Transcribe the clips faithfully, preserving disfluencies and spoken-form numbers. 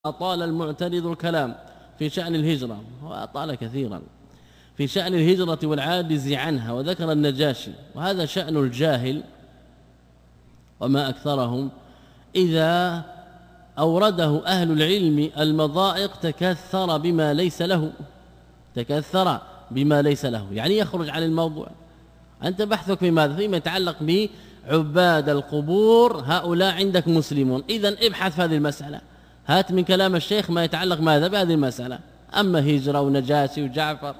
أطال المعترض الكلام في شأن الهجرة وأطال كثيرا في شأن الهجرة والعاجز عنها، وذكر النجاشي، وهذا شأن الجاهل وما أكثرهم إذا أورده أهل العلم المضائق تكثر بما ليس له تكثر بما ليس له يعني يخرج عن الموضوع. أنت بحثك في ماذا؟ فيما يتعلق بعباد القبور، هؤلاء عندك مسلمون، إذن ابحث في هذه المسألة، هات من كلام الشيخ ما يتعلق ماذا بهذه المسألة. أما هجرة ونجاشي وجعفر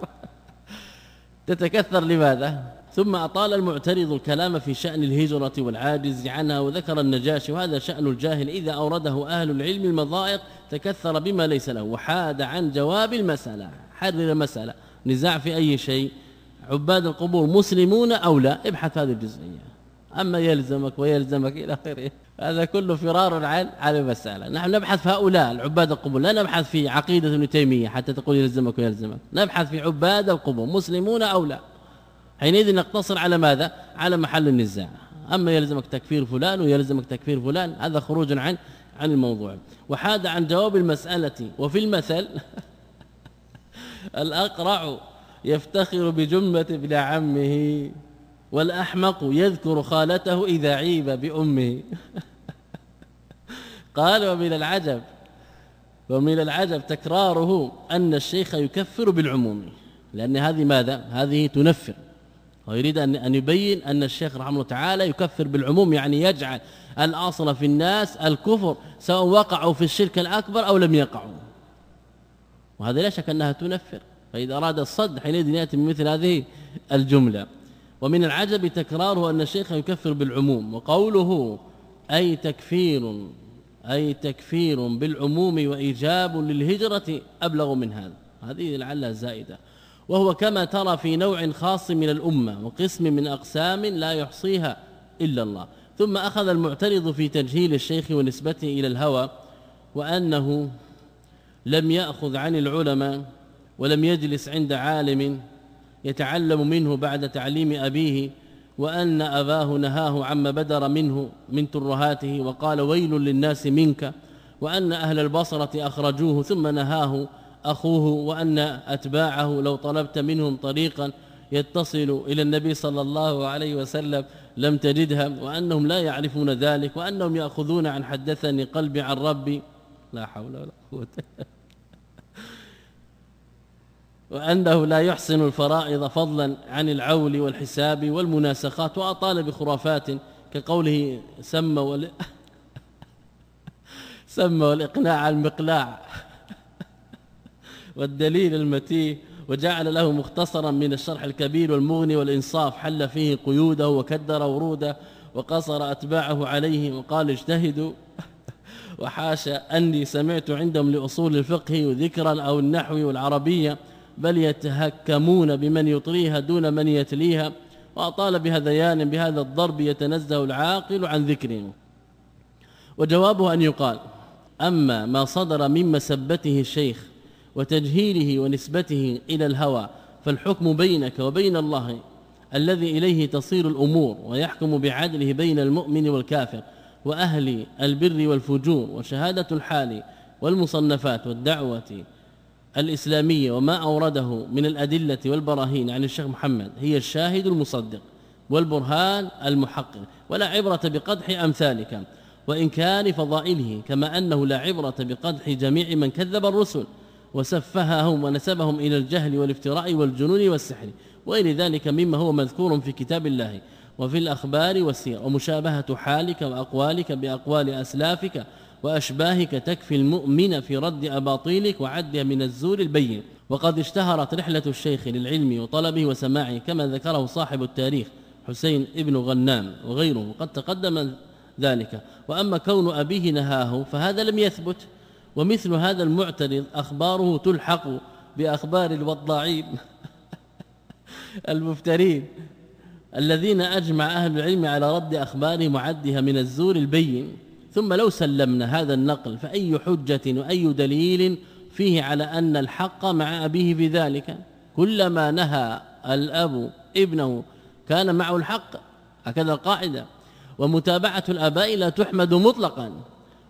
تتكثر لماذا؟ ثم أطال المعترض الكلام في شأن الهجرة والعاجز عنها، وذكر النجاشي، وهذا شأن الجاهل إذا أورده أهل العلم المضائق تكثر بما ليس له وحاد عن جواب المسألة. حرر المسألة، نزاع في أي شيء، عباد القبور مسلمون أو لا، ابحث هذه الجزئية. أما يلزمك ويلزمك إلى آخره، هذا كله فرار عن على المسألة. نحن نبحث في هؤلاء العباد القبور، لا نبحث في عقيدة ابن تيمية حتى تقول يلزمك ويلزمك، نبحث في عباد القبور مسلمون أو لا، حينئذ نقتصر على ماذا؟ على محل النزاع. أما يلزمك تكفير فلان ويلزمك تكفير فلان، هذا خروج عن عن الموضوع. وحاد عن جواب المسألة. وفي المثل الأقرع يفتخر بجمة ابن عمه، والأحمق يذكر خالته إذا عيب بأمه. قال ومن العجب ومن العجب تكراره أن الشيخ يكفر بالعموم، لأن هذه ماذا؟ هذه تنفر، ويريد أن يبين أن الشيخ رحمه الله تعالى يكفر بالعموم، يعني يجعل الأصل في الناس الكفر سواء وقعوا في الشرك الأكبر أو لم يقعوا، وهذا لا شك أنها تنفر. فإذا أراد الصد حينئذ يأتي من مثل هذه الجملة. ومن العجب تكراره أن الشيخ يكفر بالعموم، وقوله أي تكفير أي تكفير بالعموم وإيجاب للهجرة أبلغ من هذا، هذه لعلها زائدة. وهو كما ترى في نوع خاص من الأمة وقسم من أقسام لا يحصيها إلا الله. ثم أخذ المعترض في تجهيل الشيخ ونسبته إلى الهوى، وأنه لم يأخذ عن العلماء ولم يجلس عند عالم يتعلم منه بعد تعليم أبيه، وأن أباه نهاه عما بدر منه من ترهاته وقال ويل للناس منك، وأن أهل البصرة أخرجوه ثم نهاه أخوه، وأن أتباعه لو طلبت منهم طريقا يتصل إلى النبي صلى الله عليه وسلم لم تجدها، وأنهم لا يعرفون ذلك، وأنهم يأخذون عن حدثني قلبي عن ربي، لا حول ولا قوة، وأنه لا يحسن الفرائض فضلا عن العول والحساب والمناسخات، وأطال بخرافات كقوله سموا وال... سموا الإقناع المقلاع والدليل المتيه، وجعل له مختصرا من الشرح الكبير والمغني والإنصاف حل فيه قيوده وكدر وروده وقصر أتباعه عليه، وقال اجتهدوا وحاشا أني سمعت عندهم لأصول الفقه ذكرا أو النحو والعربية، بل يتهكمون بمن يطريها دون من يتليها، وأطال بهذيان بهذا الضرب يتنزه العاقل عن ذكره. وجوابه أن يقال أما ما صدر من مسبته الشيخ وتجهيله ونسبته إلى الهوى، فالحكم بينك وبين الله الذي إليه تصير الأمور، ويحكم بعدله بين المؤمن والكافر وأهل البر والفجور، وشهادة الحال والمصنفات والدعوة الإسلامية وما أورده من الأدلة والبراهين عن الشيخ محمد هي الشاهد المصدق والبرهان المحقق، ولا عبرة بقدح أمثالك وإنكار فضائله، كما أنه لا عبرة بقدح جميع من كذب الرسل وسفههم ونسبهم إلى الجهل والافتراء والجنون والسحر وغير ذلك مما هو مذكور في كتاب الله وفي الأخبار والسير، ومشابهة حالك وأقوالك بأقوال أسلافك وأشباهك تكفي المؤمن في رد أباطيلك وعدها من الزور البين. وقد اشتهرت رحلة الشيخ للعلم وطلبه وسماعه كما ذكره صاحب التاريخ حسين ابن غنام وغيره، قد تقدم ذلك. وأما كون أبيه نهاه فهذا لم يثبت، ومثل هذا المعترض أخباره تلحق بأخبار الوضاعين المفترين الذين أجمع أهل العلم على رد أخبارهم وعدها من الزور البين. ثم لو سلمنا هذا النقل فأي حجة وأي دليل فيه على أن الحق مع أبيه في ذلك؟ كلما نهى الأب ابنه كان معه الحق، هكذا القاعدة. ومتابعة الآباء لا تحمد مطلقا،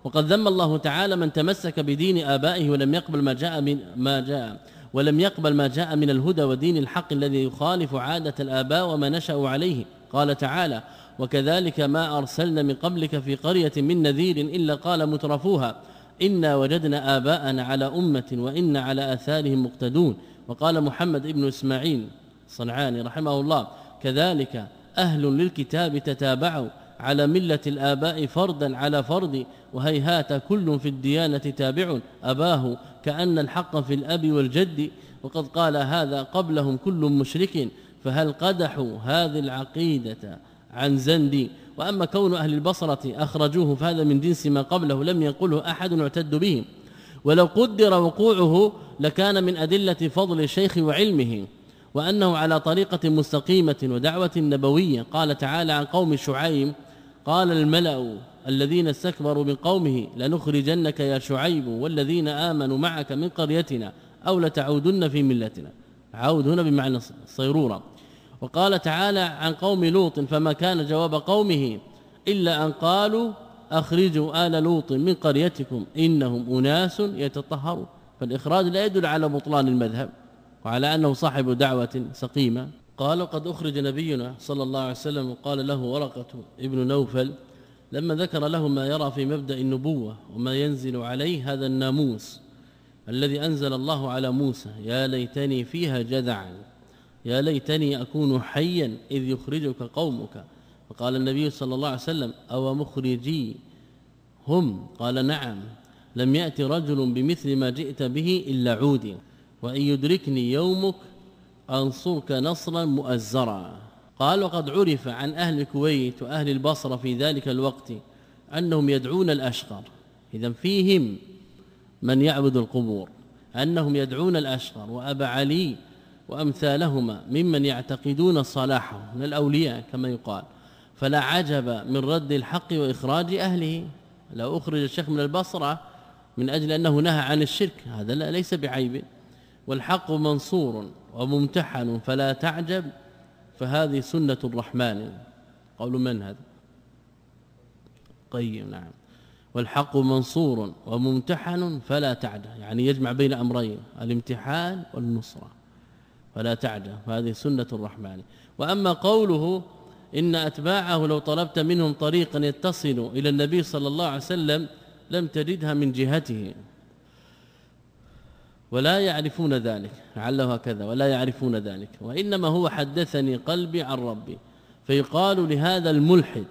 وقد ذم الله تعالى من تمسك بدين آبائه ولم يقبل ما جاء من ما جاء ولم يقبل ما جاء من الهدى ودين الحق الذي يخالف عادة الآباء وما نشأوا عليه. قال تعالى: وكذلك ما أرسلنا من قبلك في قرية من نذير إلا قال مترفوها إنا وجدنا آباءنا على أمة وإنا على آثارهم مقتدون. وقال محمد ابن إسماعيل صنعاني رحمه الله: كذلك أهل للكتاب تتابعوا على ملة الآباء فردا على فرد وهيهات كل في الديانة تابع أباه كأن الحق في الأب والجد. وقد قال هذا قبلهم كل مشرك فهل قدحوا هذه العقيدة عن زندي. وأما كون أهل البصرة أخرجوه فهذا من جنس ما قبله لم ينقله أحد يعتد به، ولو قدر وقوعه لكان من أدلة فضل الشيخ وعلمه وأنه على طريقة مستقيمة ودعوة نبوية. قال تعالى عن قوم شعيب: قال الملأ الذين استكبروا من قومه لنخرجنك يا شعيب والذين آمنوا معك من قريتنا أو لتعودن في ملتنا. عود هنا بمعنى صيرورة. وقال تعالى عن قوم لوط: فما كان جواب قومه إلا أن قالوا أخرجوا آل لوط من قريتكم إنهم أناس يتطهرون. فالإخراج لا يدل على بطلان المذهب وعلى أنه صاحب دعوة سقيمة. قالوا: قد أخرج نبينا صلى الله عليه وسلم وقال له ورقة ابن نوفل لما ذكر له ما يرى في مبدأ النبوة وما ينزل عليه هذا الناموس الذي أنزل الله على موسى: يا ليتني فيها جذعا، يا ليتني أكون حيا إذ يخرجك قومك. فقال النبي صلى الله عليه وسلم: أو مخرجي هم؟ قال: نعم، لم يأتي رجل بمثل ما جئت به إلا عودي، وإن يدركني يومك أنصرك نصرا مؤزرا. قال: وقد عرف عن أهل الكويت وأهل البصرة في ذلك الوقت أنهم يدعون الأشقر، إذن فيهم من يعبد القبور، أنهم يدعون الأشقر وأبا علي وأمثالهما ممن يعتقدون صلاحه من الأولياء كما يقال. فلا عجب من رد الحق وإخراج أهله. لو أخرج الشيخ من البصرة من أجل أنه نهى عن الشرك هذا لا ليس بعيب. والحق منصور وممتحن فلا تعجب، فهذه سنة الرحمن. قول من هذا؟ قيم. نعم. والحق منصور وممتحن فلا تعجب، يعني يجمع بين أمرين: الامتحان والنصرة، فلا تعجب، فهذه سنة الرحمن. وأما قوله إن أتباعه لو طلبت منهم طريقا يتصل إلى النبي صلى الله عليه وسلم لم تجدها من جهته، ولا يعرفون ذلك، لعله هكذا، ولا يعرفون ذلك، وإنما هو حدثني قلبي عن ربي. فيقال لهذا الملحد: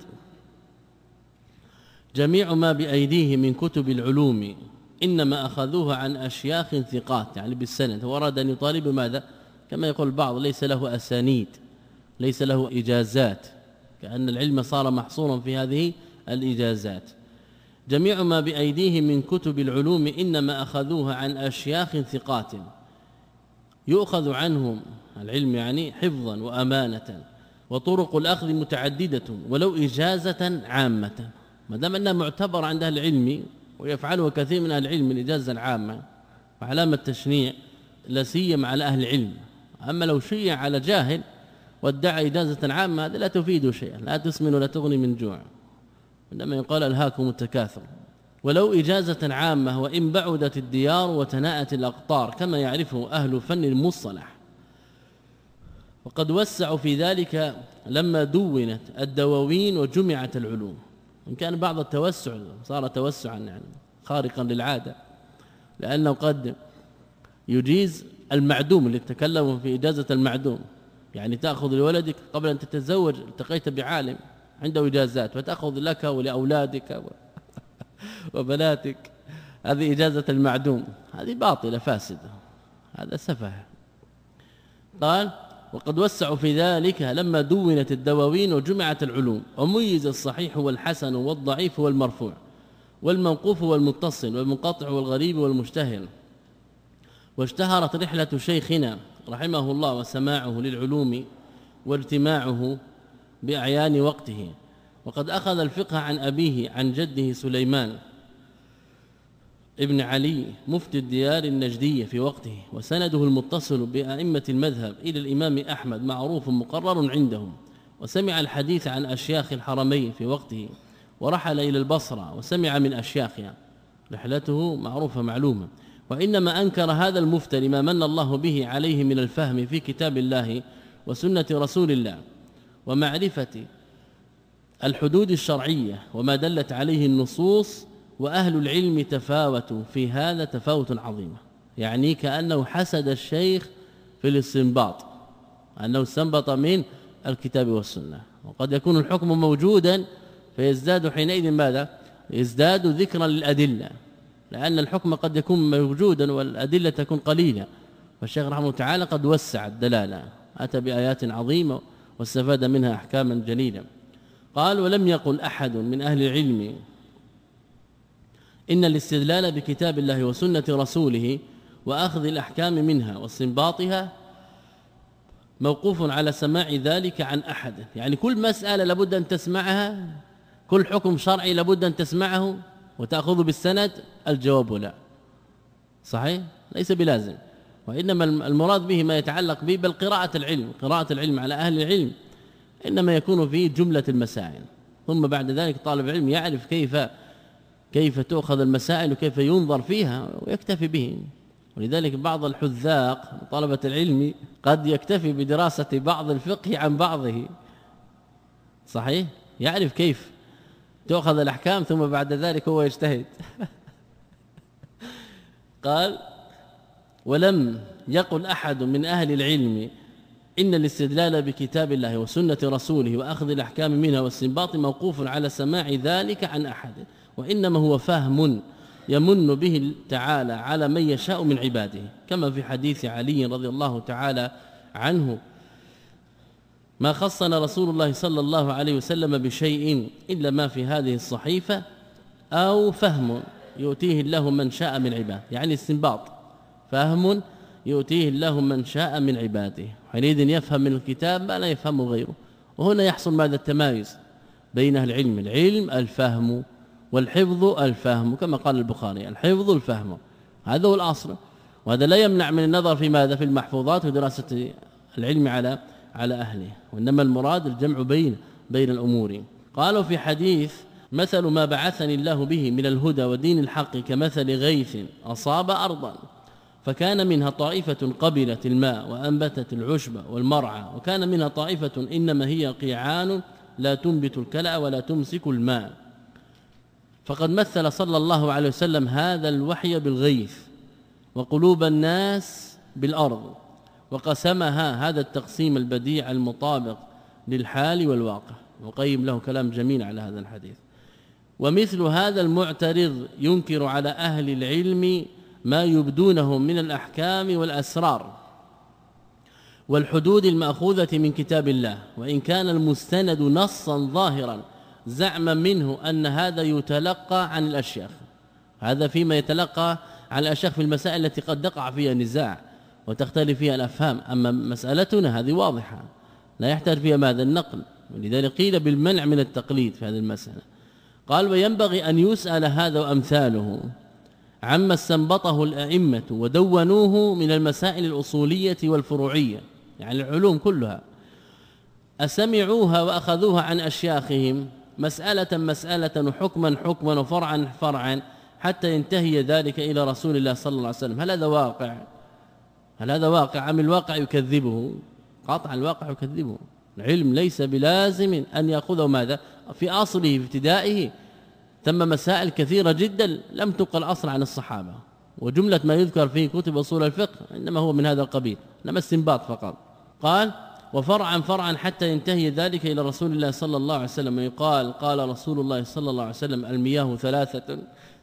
جميع ما بأيديه من كتب العلوم إنما أخذوه عن أشياخ ثقات، يعني بالسند. هو أراد أن يطالب ماذا؟ كما يقول البعض: ليس له أسانيد، ليس له إجازات، كأن العلم صار محصورا في هذه الإجازات. جميع ما بأيديه من كتب العلوم إنما أخذوها عن أشياخ ثقات يؤخذ عنهم العلم يعني حفظا وأمانة، وطرق الأخذ متعددة ولو إجازة عامة. ما دام أنها معتبر عند أهل العلم ويفعله كثير من أهل العلم الإجازة العامة وعلامة تشنيع لا سيما على أهل العلم. أما لو شيع على جاهل وادعى إجازة عامة هذا لا تفيد شيئا، لا تسمن ولا تغني من جوع، عندما يقال ألهاكم التكاثر. ولو إجازة عامة وإن بعدت الديار وتناءت الأقطار كما يعرفه أهل فن المصطلح. وقد وسعوا في ذلك لما دونت الدواوين وجمعت العلوم، إن كان بعض التوسع صار توسعا يعني خارقا للعادة، لأنه قد يجيز المعدوم اللي تكلموا في إجازة المعدوم، يعني تأخذ لولدك قبل أن تتزوج التقيت بعالم عنده إجازات فتأخذ لك ولأولادك وبناتك، هذه إجازة المعدوم، هذه باطلة فاسدة، هذا سفه. قال: وقد وسعوا في ذلك لما دونت الدواوين وجمعت العلوم وميز الصحيح والحسن والضعيف والمرفوع والموقوف والمتصل والمنقطع والغريب والمشتهر. واشتهرت رحلة شيخنا رحمه الله وسماعه للعلوم واجتماعه بأعيان وقته. وقد أخذ الفقه عن أبيه عن جده سليمان ابن علي مفتي الديار النجدية في وقته، وسنده المتصل بأئمة المذهب إلى الإمام أحمد معروف مقرر عندهم. وسمع الحديث عن أشياخ الحرمين في وقته، ورحل إلى البصرة وسمع من أشياخها، رحلته معروفة معلومة. وإنما أنكر هذا المفتي لما من الله به عليه من الفهم في كتاب الله وسنة رسول الله ومعرفة الحدود الشرعية وما دلت عليه النصوص، وأهل العلم تفاوتوا في هذا تفاوت عظيما. يعني كأنه حسد الشيخ في الاستنباط، أنه استنبط من الكتاب والسنة، وقد يكون الحكم موجودا فيزداد حينئذ ماذا؟ يزداد ذكرا للأدلة، لأن الحكم قد يكون موجودا والأدلة تكون قليلة. فالشيخ رحمه الله تعالى قد وسع الدلالة، أتى بآيات عظيمة واستفاد منها أحكاما جليلة. قال: ولم يقل أحد من أهل العلم إن الاستدلال بكتاب الله وسنة رسوله وأخذ الأحكام منها واستنباطها موقوف على سماع ذلك عن أحد. يعني كل مسألة لابد أن تسمعها، كل حكم شرعي لابد أن تسمعه وتأخذ بالسند. الجواب لا، صحيح، ليس بلازم، وإنما المراد به ما يتعلق به بل قراءة العلم، قراءة العلم على أهل العلم إنما يكون فيه جملة المسائل، ثم بعد ذلك طالب العلم يعرف كيف كيف تؤخذ المسائل وكيف ينظر فيها ويكتفي به. ولذلك بعض الحذاق طلبة العلم قد يكتفي بدراسة بعض الفقه عن بعضه، صحيح، يعرف كيف تؤخذ الأحكام ثم بعد ذلك هو يجتهد. قال: ولم يقل أحد من أهل العلم إن الاستدلال بكتاب الله وسنة رسوله وأخذ الأحكام منها والاستنباط موقوف على سماع ذلك عن أحد، وإنما هو فهم يمن به تعالى على من يشاء من عباده، كما في حديث علي رضي الله تعالى عنه: ما خصنا رسول الله صلى الله عليه وسلم بشيء إلا ما في هذه الصحيفة أو فهم يؤتيه الله من شاء من عباده. يعني استنباط، فهم يؤتيه الله من شاء من عباده، حينئذ يفهم من الكتاب ما لا يفهمه غيره. وهنا يحصل ماذا؟ التمايز بين أهل العلم، العلم الفهم والحفظ الفهم، كما قال البخاري: الحفظ الفهم، هذا هو الأصل. وهذا لا يمنع من النظر في ماذا؟ في المحفوظات ودراسة العلم على على أهله، وإنما المراد الجمع بين بين الأمور. قالوا في حديث: مثل ما بعثني الله به من الهدى ودين الحق كمثل غيث أصاب أرضا فكان منها طائفة قبلت الماء وأنبتت العشب والمرعى، وكان منها طائفة إنما هي قيعان لا تنبت الكلأ ولا تمسك الماء. فقد مثل صلى الله عليه وسلم هذا الوحي بالغيث وقلوب الناس بالأرض، وقسمها هذا التقسيم البديع المطابق للحال والواقع. وقيم له كلام جميل على هذا الحديث. ومثل هذا المعترض ينكر على أهل العلم ما يبدونهم من الأحكام والأسرار والحدود المأخوذة من كتاب الله، وإن كان المستند نصا ظاهرا زعما منه أن هذا يتلقى عن الأشياخ. هذا فيما يتلقى عن الأشياخ في المسائل التي قد يقع فيها نزاع وتختلف فيها الأفهام. أما مسألتنا هذه واضحة لا يحتاج فيها ماذا؟ النقل، ولذلك قيل بالمنع من التقليد في هذه المسألة. قال: وينبغي أن يسأل هذا وأمثاله عما استنبطه الأئمة ودونوه من المسائل الأصولية والفروعية، يعني العلوم كلها، أسمعوها وأخذوها عن أشياخهم مسألة مسألة وحكما حكما وفرعا فرعا حتى ينتهي ذلك إلى رسول الله صلى الله عليه وسلم. هل هذا واقع؟ هل هذا واقع أم الواقع يكذبه؟ قاطع الواقع يكذبه. العلم ليس بلازم أن يأخذه ماذا؟ في أصله في ابتدائه ثم مسائل كثيرة جدا لم تنقل أصلا عن الصحابة، وجملة ما يذكر في كتب أصول الفقه إنما هو من هذا القبيل، إنما استنباط فقط. قال: وفرعا فرعا حتى ينتهي ذلك إلى رسول الله صلى الله عليه وسلم. يقال: قال رسول الله صلى الله عليه وسلم: المياه ثلاثة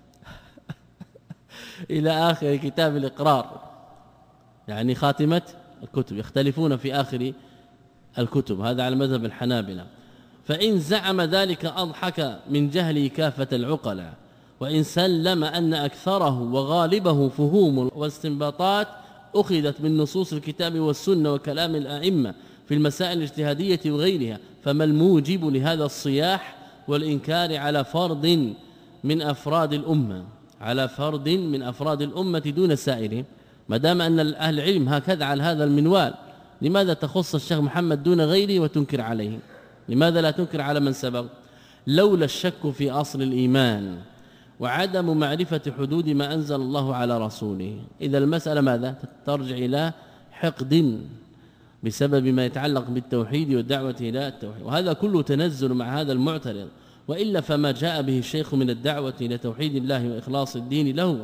إلى آخر كتاب الإقرار، يعني خاتمة الكتب، يختلفون في آخر الكتب، هذا على مذهب الحنابلة. فإن زعم ذلك أضحك من جهله كافة العقلاء، وإن سلم أن أكثره وغالبه فهوم واستنباطات أخذت من نصوص الكتاب والسنة وكلام الأئمة في المسائل الاجتهادية وغيرها، فما الموجب لهذا الصياح والإنكار على فرد من أفراد الأمة على فرد من أفراد الأمة دون سائرهم؟ ما دام أن أهل العلم هكذا على هذا المنوال، لماذا تخص الشيخ محمد دون غيره وتنكر عليه؟ لماذا لا تنكر على من سبق؟ لولا الشك في أصل الإيمان وعدم معرفة حدود ما أنزل الله على رسوله. إذا المسألة ماذا؟ ترجع إلى حقد بسبب ما يتعلق بالتوحيد والدعوة إلى التوحيد، وهذا كله تنزل مع هذا المعترض، وإلا فما جاء به الشيخ من الدعوة إلى توحيد الله وإخلاص الدين له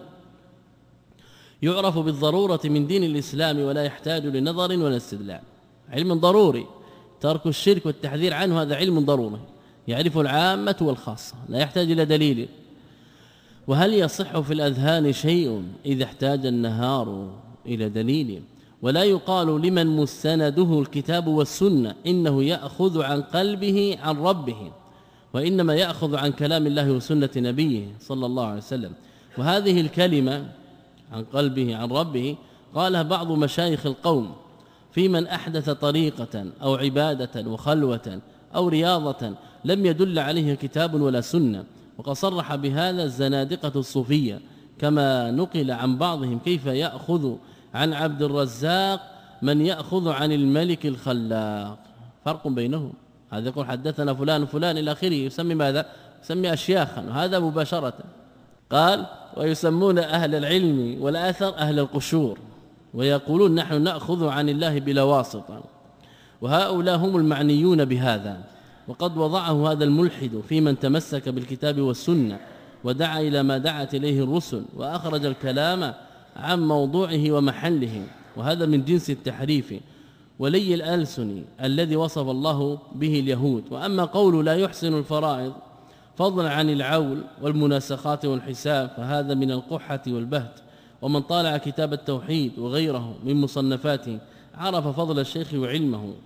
يعرف بالضرورة من دين الإسلام ولا يحتاج لنظر ولا استدلال. علم ضروري، ترك الشرك والتحذير عنه هذا علم ضروري يعرف العامة والخاصة، لا يحتاج إلى دليل. وهل يصح في الأذهان شيء إذا احتاج النهار إلى دليل؟ ولا يقال لمن مستنده الكتاب والسنة إنه يأخذ عن قلبه عن ربه، وإنما يأخذ عن كلام الله وسنة نبيه صلى الله عليه وسلم. وهذه الكلمة عن قلبه عن ربه قالها بعض مشايخ القوم في من أحدث طريقة أو عبادة وخلوة أو رياضة لم يدل عليه كتاب ولا سنة، وقد صرح بهذا الزنادقة الصوفية، كما نقل عن بعضهم كيف يأخذ عن عبد الرزاق من يأخذ عن الملك الخلاق. فرق بينهم، هذا يقول حدثنا فلان فلان إلى آخره، يسمي ماذا؟ يسمي أشياخا، وهذا مباشرة. قال ويسمون أهل العلم والآثر أهل القشور، ويقولون نحن نأخذ عن الله بلا واسطة، وهؤلاء هم المعنيون بهذا. وقد وضعه هذا الملحد في من تمسك بالكتاب والسنة ودعا إلى ما دعت إليه الرسل، وأخرج الكلام عن موضوعه ومحله، وهذا من جنس التحريف ولي الألسن الذي وصف الله به اليهود. وأما قول لا يحسن الفرائض فضلا عن العول والمناسخات والحساب فهذا من القحة والبهت. ومن طالع كتاب التوحيد وغيره من مصنفاته عرف فضل الشيخ وعلمه،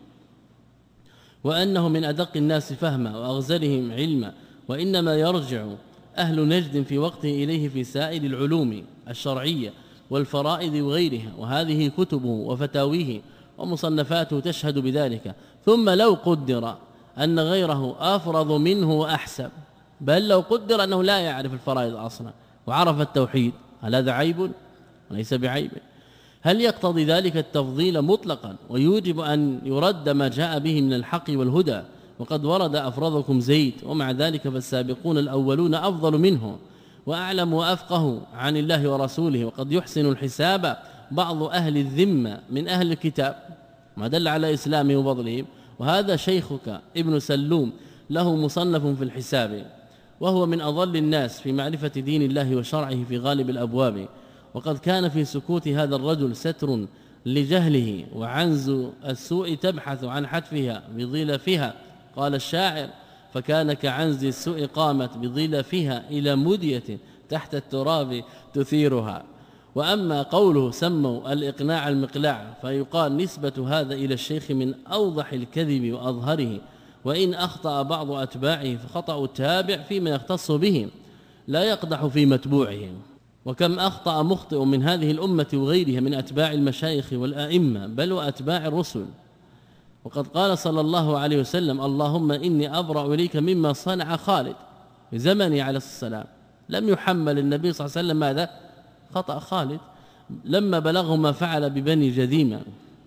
وأنه من أدق الناس فهما وأغزلهم علما، وإنما يرجع أهل نجد في وقته إليه في سائر العلوم الشرعية والفرائض وغيرها، وهذه كتبه وفتاويه ومصنفاته تشهد بذلك. ثم لو قدر أن غيره أفرض منه وأحسب، بل لو قدر أنه لا يعرف الفرائض أصلا وعرف التوحيد، هل هذا عيب؟ ليس بعيب. هل يقتضي ذلك التفضيل مطلقا ويوجب أن يرد ما جاء به من الحق والهدى؟ وقد ورد أفرضكم زيد، ومع ذلك فالسابقون الأولون أفضل منه وأعلم وأفقه عن الله ورسوله. وقد يحسن الحساب بعض أهل الذمة من أهل الكتاب، ما دل على إسلامه وفضلهم. وهذا شيخك ابن سلوم له مصنف في الحساب، وهو من أضل الناس في معرفة دين الله وشرعه في غالب الأبواب. وقد كان في سكوت هذا الرجل ستر لجهله، وعنز السوء تبحث عن حتفها بظلفها. قال الشاعر فكان كعنز السوء قامت بظلفها إلى مدية تحت التراب تثيرها. وأما قوله سموا الإقناع المقلاع فيقال نسبة هذا إلى الشيخ من أوضح الكذب وأظهره، وإن أخطأ بعض أتباعه فخطأ التابع فيما يختص به لا يقدح في متبوعهم. وكم أخطأ مخطئ من هذه الأمة وغيرها من أتباع المشايخ والآئمة بل وأتباع الرسل. وقد قال صلى الله عليه وسلم اللهم إني أبرأ إليك مما صنع خالد في زمنه عليه السلام. لم يحمل النبي صلى الله عليه وسلم ماذا؟ خطأ خالد لما بلغه ما فعل ببني جذيمة.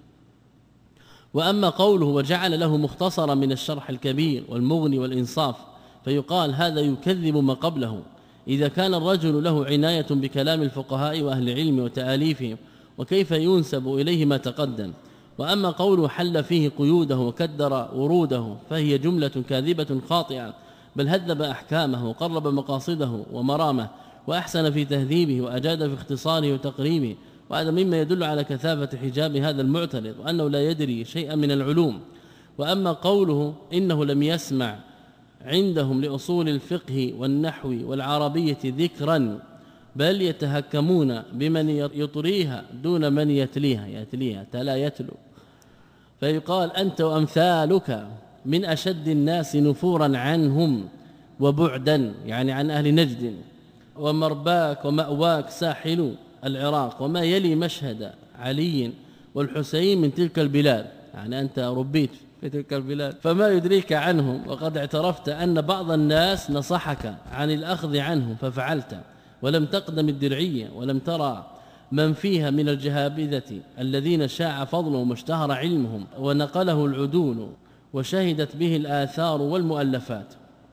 وأما قوله وجعل له مختصرا من الشرح الكبير والمغني والإنصاف فيقال هذا يكذب ما قبله، إذا كان الرجل له عناية بكلام الفقهاء وأهل العلم وتآليفهم، وكيف ينسب إليه ما تقدم. وأما قوله حل فيه قيوده وكدر وروده فهي جملة كاذبة خاطئة، بل هذب أحكامه وقرب مقاصده ومرامه وأحسن في تهذيبه وأجاد في اختصاره وتقريبه. وهذا مما يدل على كثافة حجاب هذا المعترض وأنه لا يدري شيئا من العلوم. وأما قوله إنه لم يسمع عندهم لأصول الفقه والنحو والعربية ذكرا بل يتهكمون بمن يطريها دون من يتليها يتليها تلا يتلو، فيقال أنت وأمثالك من أشد الناس نفورا عنهم وبعدا، يعني عن أهل نجد، ومرباك ومأواك ساحل العراق وما يلي مشهد علي والحسين من تلك البلاد، يعني أنت ربيت في تلك البلاد فما يدريك عنهم، وقد اعترفت أن بعض الناس نصحك عن الأخذ عنهم ففعلت، ولم تقدم الدرعية ولم ترى من فيها من الجهابذة الذين شاع فضلهم واشتهر علمهم ونقله العدول وشهدت به الآثار والمؤلفات.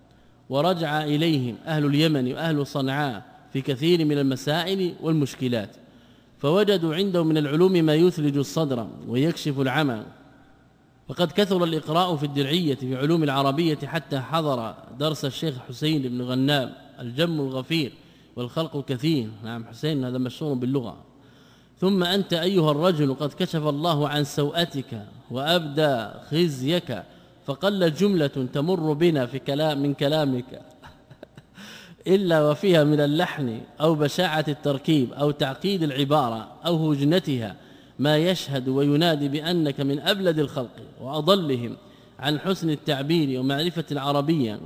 ورجع إليهم أهل اليمن وأهل صنعاء في كثير من المسائل والمشكلات، فوجدوا عنده من العلوم ما يثلج الصدر ويكشف العمى. وقد كثر الإقراء في الدرعية في علوم العربية حتى حضر درس الشيخ حسين بن غنام الجم الغفير والخلق كثير. نعم حسين هذا مشهور باللغة. ثم أنت أيها الرجل قد كشف الله عن سوءتك وأبدى خزيك، فقل جملة تمر بنا في كلام من كلامك إلا وفيها من اللحن أو بشاعة التركيب أو تعقيد العبارة أو هجنتها ما يشهد وينادي بأنك من أبلد الخلق وأضلهم عن حسن التعبير ومعرفة العربية.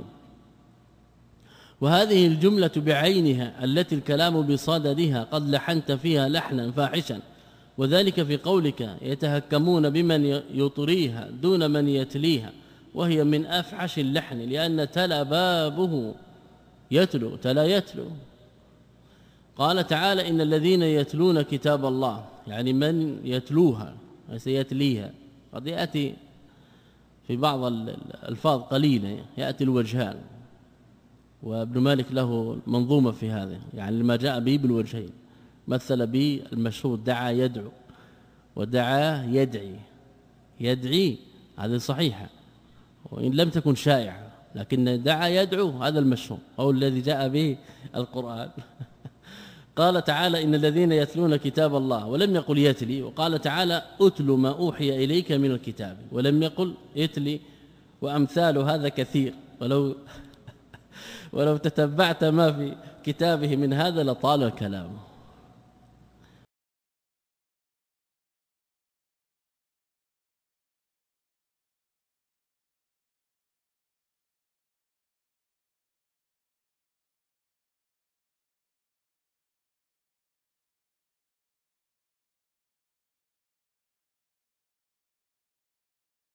وهذه الجملة بعينها التي الكلام بصددها قد لحنت فيها لحنا فاحشا، وذلك في قولك يتهكمون بمن يطريها دون من يتليها، وهي من أفحش اللحن، لأن تلا بابه يتلو تلا يتلو. قال تعالى إن الذين يتلون كتاب الله، يعني من يتلوها سيتليها. قد يأتي في بعض الألفاظ قليلة يأتي الوجهان، وابن مالك له منظومة في هذا، يعني لما جاء به بالوجهين. مثل به المشهور دعا يدعو ودعا يدعي. يدعي هذه صحيحة وإن لم تكن شائعة، لكن دعا يدعو هذا المشهور أو الذي جاء به القرآن. قال تعالى إن الذين يتلون كتاب الله، ولم يقل يتلي. وقال تعالى أتل ما أوحي إليك من الكتاب، ولم يقل يتلي. وأمثال هذا كثير، ولو ولو تتبعت ما في كتابه من هذا لطال الكلام.